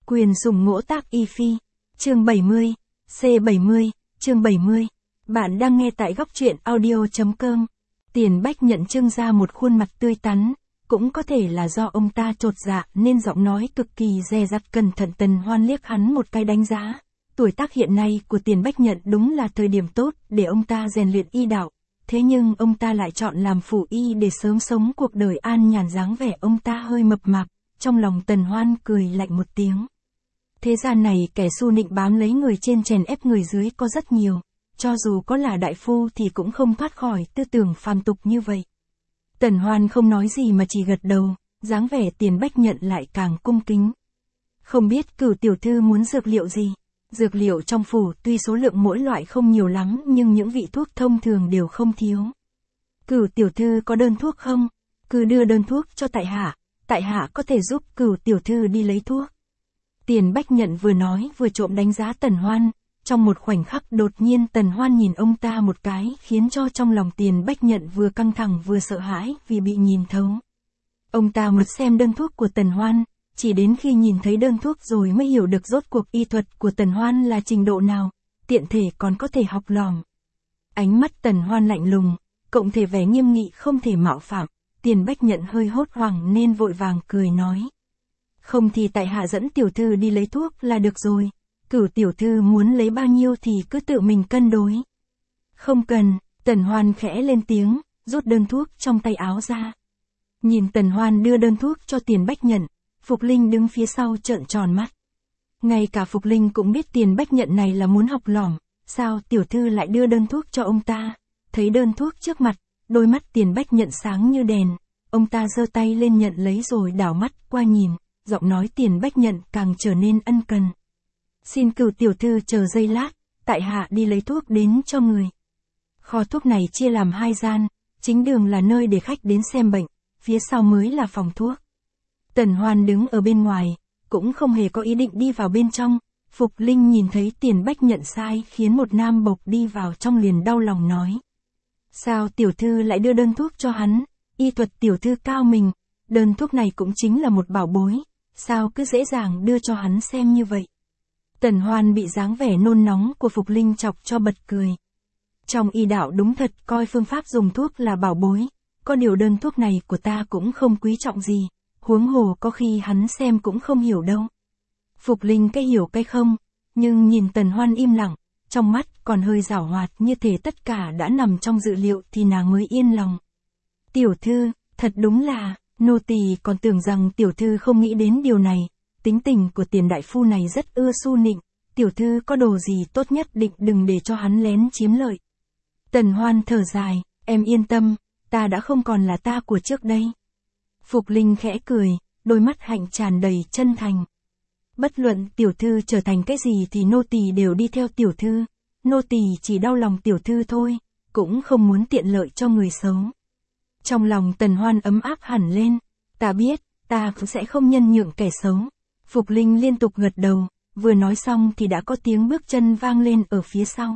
Quyền dùng ngỗ tác y phi. Chương 70. C70. Chương 70. Bạn đang nghe tại góc truyện audio.com. Tiền Bách nhận trưng ra một khuôn mặt tươi tắn, cũng có thể là do ông ta chột dạ nên giọng nói cực kỳ dè dặt cẩn thận. Tần Hoan liếc hắn một cái đánh giá. Tuổi tác hiện nay của Tiền Bách nhận đúng là thời điểm tốt để ông ta rèn luyện y đạo. Thế nhưng ông ta lại chọn làm phủ y để sớm sống cuộc đời an nhàn. Dáng vẻ ông ta hơi mập mạp, trong lòng Tần Hoan cười lạnh một tiếng. Thế gian này kẻ xu nịnh bám lấy người trên chèn ép người dưới có rất nhiều, cho dù có là đại phu thì cũng không thoát khỏi tư tưởng phàm tục như vậy. Tần Hoan không nói gì mà chỉ gật đầu, dáng vẻ Tiền Bách nhận lại càng cung kính. Không biết Cửu tiểu thư muốn dược liệu gì? Dược liệu trong phủ tuy số lượng mỗi loại không nhiều lắm nhưng những vị thuốc thông thường đều không thiếu. Cửu tiểu thư có đơn thuốc không? Cứ đưa đơn thuốc cho tại hạ có thể giúp Cửu tiểu thư đi lấy thuốc. Tiền Bách nhận vừa nói vừa trộm đánh giá Tần Hoan. Trong một khoảnh khắc đột nhiên Tần Hoan nhìn ông ta một cái khiến cho trong lòng Tiền Bách nhận vừa căng thẳng vừa sợ hãi vì bị nhìn thấu. Ông ta muốn xem đơn thuốc của Tần Hoan, chỉ đến khi nhìn thấy đơn thuốc rồi mới hiểu được rốt cuộc y thuật của Tần Hoan là trình độ nào, tiện thể còn có thể học lỏm. Ánh mắt Tần Hoan lạnh lùng, cộng thể vẻ nghiêm nghị không thể mạo phạm. Tiền Bách nhận hơi hốt hoảng nên vội vàng cười nói. Không thì tại hạ dẫn tiểu thư đi lấy thuốc là được rồi. Cửu tiểu thư muốn lấy bao nhiêu thì cứ tự mình cân đối. Không cần. Tần Hoan khẽ lên tiếng, rút đơn thuốc trong tay áo ra. Nhìn Tần Hoan đưa đơn thuốc cho Tiền Bách nhận, Phục Linh đứng phía sau trợn tròn mắt. Ngay cả Phục Linh cũng biết Tiền Bách nhận này là muốn học lỏm, sao tiểu thư lại đưa đơn thuốc cho ông ta? Thấy đơn thuốc trước mặt, đôi mắt Tiền Bách nhận sáng như đèn, ông ta giơ tay lên nhận lấy rồi đảo mắt qua nhìn, giọng nói Tiền Bách nhận càng trở nên ân cần. Xin Cửu tiểu thư chờ giây lát, tại hạ đi lấy thuốc đến cho người. Kho thuốc này chia làm 2 gian, chính đường là nơi để khách đến xem bệnh, phía sau mới là phòng thuốc. Tần Hoan đứng ở bên ngoài, cũng không hề có ý định đi vào bên trong. Phục Linh nhìn thấy Tiền Bách nhận sai khiến một nam bộc đi vào trong liền đau lòng nói. Sao tiểu thư lại đưa đơn thuốc cho hắn? Y thuật tiểu thư cao mình, đơn thuốc này cũng chính là một bảo bối, sao cứ dễ dàng đưa cho hắn xem như vậy? Tần Hoan bị dáng vẻ nôn nóng của Phục Linh chọc cho bật cười. Trong y đạo đúng thật coi phương pháp dùng thuốc là bảo bối, có điều đơn thuốc này của ta cũng không quý trọng gì, huống hồ có khi hắn xem cũng không hiểu đâu. Phục Linh cái hiểu cái không, nhưng nhìn Tần Hoan im lặng, trong mắt còn hơi giảo hoạt như thể tất cả đã nằm trong dự liệu thì nàng mới yên lòng. Tiểu thư, thật đúng là, nô tỳ còn tưởng rằng tiểu thư không nghĩ đến điều này. Tính tình của Tiền đại phu này rất ưa su nịnh, tiểu thư có đồ gì tốt nhất định đừng để cho hắn lén chiếm lợi. Tần Hoan thở dài, em yên tâm, ta đã không còn là ta của trước đây. Phục Linh khẽ cười, đôi mắt hạnh tràn đầy chân thành. Bất luận tiểu thư trở thành cái gì thì nô tỳ đều đi theo tiểu thư, nô tỳ chỉ đau lòng tiểu thư thôi, cũng không muốn tiện lợi cho người xấu. Trong lòng Tần Hoan ấm áp hẳn lên, ta biết, ta cũng sẽ không nhân nhượng kẻ xấu. Phục Linh liên tục gật đầu, vừa nói xong thì đã có tiếng bước chân vang lên ở phía sau.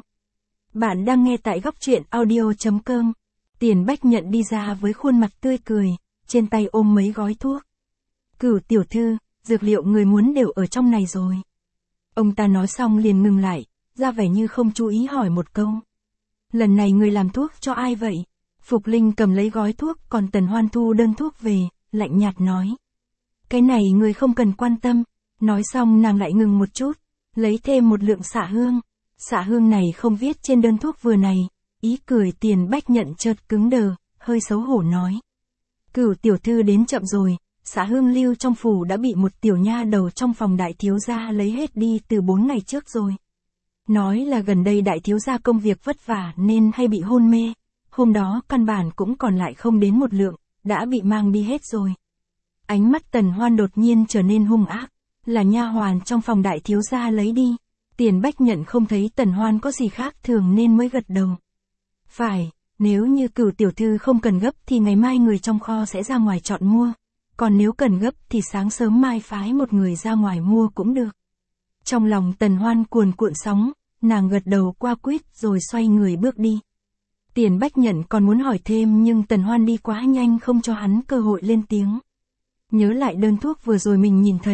Bạn đang nghe tại góc truyện audio.com. Tiền Bách nhận đi ra với khuôn mặt tươi cười, trên tay ôm mấy gói thuốc. Cửu tiểu thư, dược liệu người muốn đều ở trong này rồi. Ông ta nói xong liền ngừng lại, ra vẻ như không chú ý hỏi một câu. Lần này người làm thuốc cho ai vậy? Phục Linh cầm lấy gói thuốc còn Tần Hoan thu đơn thuốc về, lạnh nhạt nói. Cái này người không cần quan tâm. Nói xong nàng lại ngừng một chút, lấy thêm một lượng xạ hương. Xạ hương này không viết trên đơn thuốc vừa này. Ý cười Tiền Bách nhận chợt cứng đờ, hơi xấu hổ nói. Cửu tiểu thư đến chậm rồi, xạ hương lưu trong phủ đã bị một tiểu nha đầu trong phòng đại thiếu gia lấy hết đi từ 4 ngày trước rồi. Nói là gần đây đại thiếu gia công việc vất vả nên hay bị hôn mê. Hôm đó căn bản cũng còn lại không đến một lượng, đã bị mang đi hết rồi. Ánh mắt Tần Hoan đột nhiên trở nên hung ác, là nha hoàn trong phòng đại thiếu gia lấy đi. Tiền Bách nhận không thấy Tần Hoan có gì khác thường nên mới gật đầu. Phải, nếu như Cửu tiểu thư không cần gấp thì ngày mai người trong kho sẽ ra ngoài chọn mua, còn nếu cần gấp thì sáng sớm mai phái một người ra ngoài mua cũng được. Trong lòng Tần Hoan cuồn cuộn sóng, nàng gật đầu qua quýt rồi xoay người bước đi. Tiền Bách nhận còn muốn hỏi thêm nhưng Tần Hoan đi quá nhanh không cho hắn cơ hội lên tiếng. Nhớ lại đơn thuốc vừa rồi mình nhìn thấy,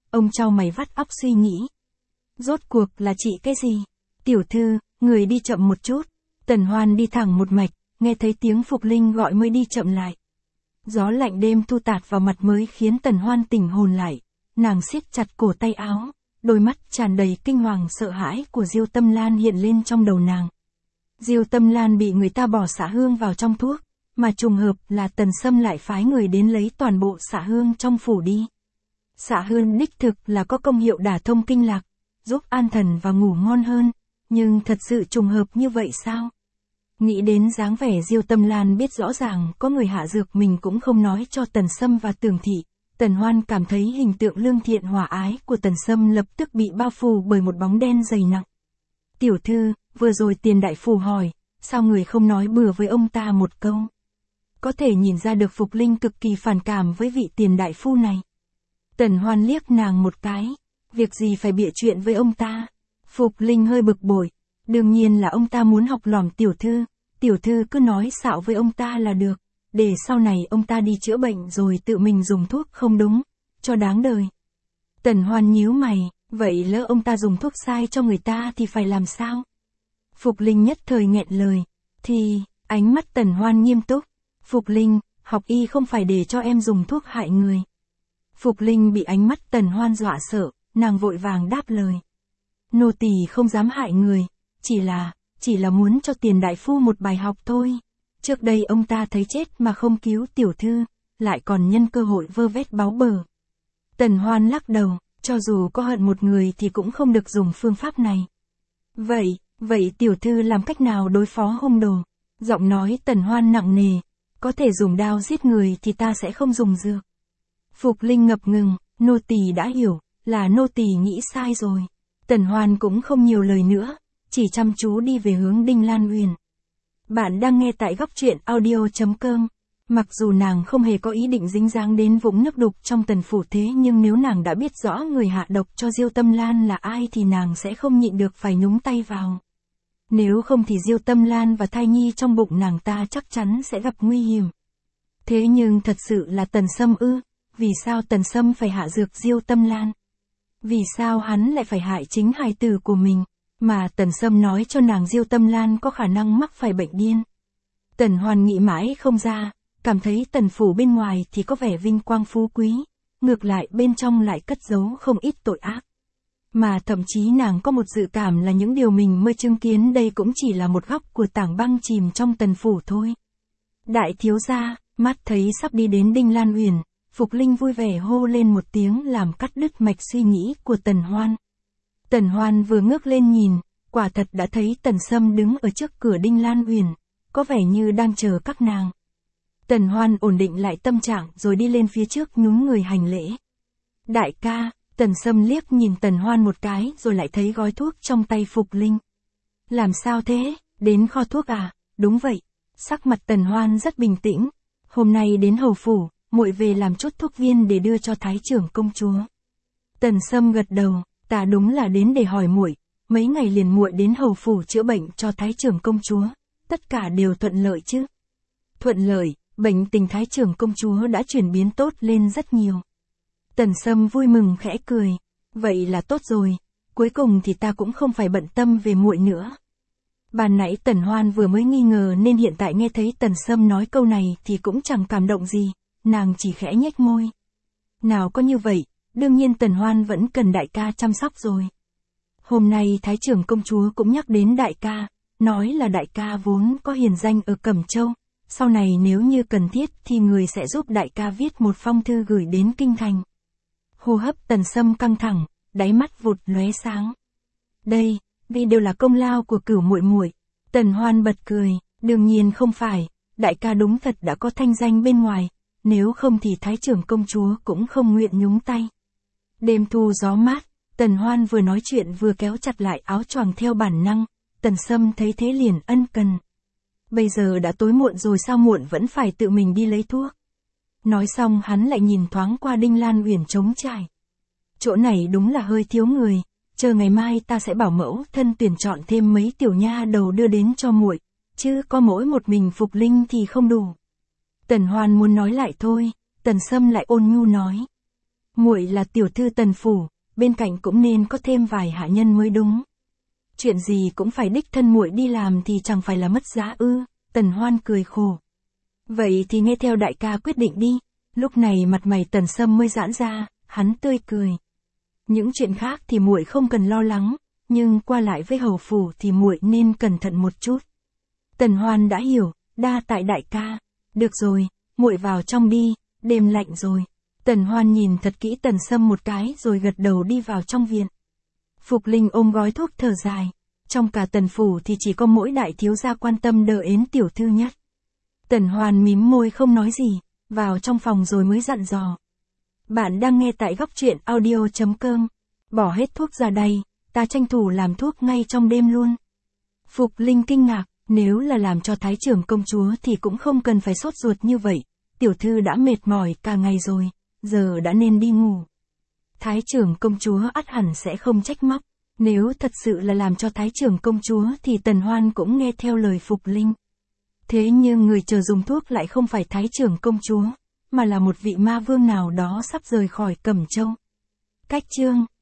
ông chau mày vắt óc suy nghĩ. Rốt cuộc là chị cái gì? Tiểu thư, người đi chậm một chút. Tần Hoan đi thẳng một mạch, nghe thấy tiếng Phục Linh gọi mới đi chậm lại. Gió lạnh đêm thu tạt vào mặt mới khiến Tần Hoan tỉnh hồn lại. Nàng siết chặt cổ tay áo, đôi mắt tràn đầy kinh hoàng sợ hãi của Diêu Tâm Lan hiện lên trong đầu nàng. Diêu Tâm Lan bị người ta bỏ xạ hương vào trong thuốc, mà trùng hợp là Tần Sâm lại phái người đến lấy toàn bộ xạ hương trong phủ đi. Xạ hương đích thực là có công hiệu đả thông kinh lạc, giúp an thần và ngủ ngon hơn, nhưng thật sự trùng hợp như vậy sao? Nghĩ đến dáng vẻ Diêu Tâm Lan biết rõ ràng có người hạ dược mình cũng không nói cho Tần Sâm và Tưởng Thị. Tần Hoan cảm thấy hình tượng lương thiện hòa ái của Tần Sâm lập tức bị bao phủ bởi một bóng đen dày nặng. Tiểu thư, vừa rồi Tiền đại phu hỏi, sao người không nói bừa với ông ta một câu? Có thể nhìn ra được Phục Linh cực kỳ phản cảm với vị Tiền đại phu này. Tần Hoan liếc nàng một cái, việc gì phải bịa chuyện với ông ta? Phục Linh hơi bực bội, đương nhiên là ông ta muốn học lỏm tiểu thư cứ nói xạo với ông ta là được, để sau này ông ta đi chữa bệnh rồi tự mình dùng thuốc không đúng, cho đáng đời. Tần Hoan nhíu mày, vậy lỡ ông ta dùng thuốc sai cho người ta thì phải làm sao? Phục Linh nhất thời nghẹn lời, thì, ánh mắt Tần Hoan nghiêm túc, Phục Linh, học y không phải để cho em dùng thuốc hại người. Phục Linh bị ánh mắt Tần Hoan dọa sợ, nàng vội vàng đáp lời. Nô tỳ không dám hại người, chỉ là muốn cho Tiền đại phu một bài học thôi. Trước đây ông ta thấy chết mà không cứu tiểu thư, lại còn nhân cơ hội vơ vét báu bờ. Tần Hoan lắc đầu, cho dù có hận một người thì cũng không được dùng phương pháp này. Vậy tiểu thư làm cách nào đối phó hung đồ? Giọng nói Tần Hoan nặng nề, có thể dùng đao giết người thì ta sẽ không dùng dược. Phục Linh ngập ngừng, nô tỳ đã hiểu, là nô tỳ nghĩ sai rồi. Tần Hoan cũng không nhiều lời nữa, chỉ chăm chú đi về hướng Đinh Lan Uyển. Bạn đang nghe tại góc truyện audio.com. Mặc dù nàng không hề có ý định dính dáng đến vũng nước đục trong Tần phủ thế nhưng nếu nàng đã biết rõ người hạ độc cho Diêu Tâm Lan là ai thì nàng sẽ không nhịn được phải nhúng tay vào. Nếu không thì Diêu Tâm Lan và thai nhi trong bụng nàng ta chắc chắn sẽ gặp nguy hiểm. Thế nhưng thật sự là Tần Sâm ư? Vì sao Tần Sâm phải hạ dược Diêu Tâm Lan? Vì sao hắn lại phải hại chính hài tử của mình? Mà Tần Sâm nói cho nàng Diêu Tâm Lan có khả năng mắc phải bệnh điên. Tần Hoan nghĩ mãi không ra, cảm thấy Tần phủ bên ngoài thì có vẻ vinh quang phú quý, ngược lại bên trong lại cất giấu không ít tội ác. Mà thậm chí nàng có một dự cảm là những điều mình mới chứng kiến đây cũng chỉ là một góc của tảng băng chìm trong Tần phủ thôi. Đại thiếu gia, mắt thấy sắp đi đến Đinh Lan Uyển, Phục Linh vui vẻ hô lên một tiếng làm cắt đứt mạch suy nghĩ của Tần Hoan. Tần Hoan vừa ngước lên nhìn, quả thật đã thấy Tần Sâm đứng ở trước cửa Đinh Lan Uyển, có vẻ như đang chờ các nàng. Tần Hoan ổn định lại tâm trạng rồi đi lên phía trước nhún người hành lễ. Đại ca, Tần Sâm liếc nhìn Tần Hoan một cái rồi lại thấy gói thuốc trong tay Phục Linh. Làm sao thế, đến kho thuốc à? Đúng vậy. Sắc mặt Tần Hoan rất bình tĩnh. Hôm nay đến hầu phủ, muội về làm chút thuốc viên để đưa cho thái trưởng công chúa. Tần Sâm gật đầu, ta đúng là đến để hỏi muội, mấy ngày liền muội đến hầu phủ chữa bệnh cho thái trưởng công chúa, tất cả đều thuận lợi chứ? Thuận lợi, bệnh tình thái trưởng công chúa đã chuyển biến tốt lên rất nhiều. Tần Sâm vui mừng khẽ cười, vậy là tốt rồi, cuối cùng thì ta cũng không phải bận tâm về muội nữa. Ban nãy Tần Hoan vừa mới nghi ngờ nên hiện tại nghe thấy Tần Sâm nói câu này thì cũng chẳng cảm động gì, nàng chỉ khẽ nhếch môi. Nào có như vậy, đương nhiên Tần Hoan vẫn cần đại ca chăm sóc rồi. Hôm nay thái trưởng công chúa cũng nhắc đến đại ca, nói là đại ca vốn có hiền danh ở Cẩm Châu, sau này nếu như cần thiết thì người sẽ giúp đại ca viết một phong thư gửi đến kinh thành. Hô hấp Tần Sâm căng thẳng, đáy mắt vụt lóe sáng. Đây, vì đều là công lao của Cửu muội muội. Tần Hoan bật cười, đương nhiên không phải, đại ca đúng thật đã có thanh danh bên ngoài, nếu không thì thái trưởng công chúa cũng không nguyện nhúng tay. Đêm thu gió mát, Tần Hoan vừa nói chuyện vừa kéo chặt lại áo choàng theo bản năng, Tần Sâm thấy thế liền ân cần. Bây giờ đã tối muộn rồi sao muộn vẫn phải tự mình đi lấy thuốc. Nói xong hắn lại nhìn thoáng qua Đinh Lan Uyển trống trải. Chỗ này đúng là hơi thiếu người, chờ ngày mai ta sẽ bảo mẫu thân tuyển chọn thêm mấy tiểu nha đầu đưa đến cho muội, chứ có mỗi một mình Phục Linh thì không đủ. Tần Hoan muốn nói lại thôi, Tần Sâm lại ôn nhu nói. Muội là tiểu thư Tần phủ, bên cạnh cũng nên có thêm vài hạ nhân mới đúng. Chuyện gì cũng phải đích thân muội đi làm thì chẳng phải là mất giá ư? Tần Hoan cười khổ. Vậy thì nghe theo đại ca quyết định đi. Lúc này mặt mày Tần Sâm mới giãn ra, hắn tươi cười. Những chuyện khác thì muội không cần lo lắng, nhưng qua lại với hầu phủ thì muội nên cẩn thận một chút. Tần Hoan đã hiểu, đa tại đại ca. Được rồi, muội vào trong đi, đêm lạnh rồi. Tần Hoan nhìn thật kỹ Tần Sâm một cái rồi gật đầu đi vào trong viện. Phục Linh ôm gói thuốc thở dài. Trong cả Tần phủ thì chỉ có mỗi đại thiếu gia quan tâm đỡ ến tiểu thư nhất. Tần Hoan mím môi không nói gì, vào trong phòng rồi mới dặn dò. Bạn đang nghe tại góc truyện audio.com. Bỏ hết thuốc ra đây, ta tranh thủ làm thuốc ngay trong đêm luôn. Phục Linh kinh ngạc, nếu là làm cho thái trưởng công chúa thì cũng không cần phải sốt ruột như vậy. Tiểu thư đã mệt mỏi cả ngày rồi, giờ đã nên đi ngủ. Thái trưởng công chúa ắt hẳn sẽ không trách móc. Nếu thật sự là làm cho thái trưởng công chúa thì Tần Hoan cũng nghe theo lời Phục Linh. Thế nhưng người chờ dùng thuốc lại không phải thái trưởng công chúa, mà là một vị ma vương nào đó sắp rời khỏi Cẩm Châu. Cách chương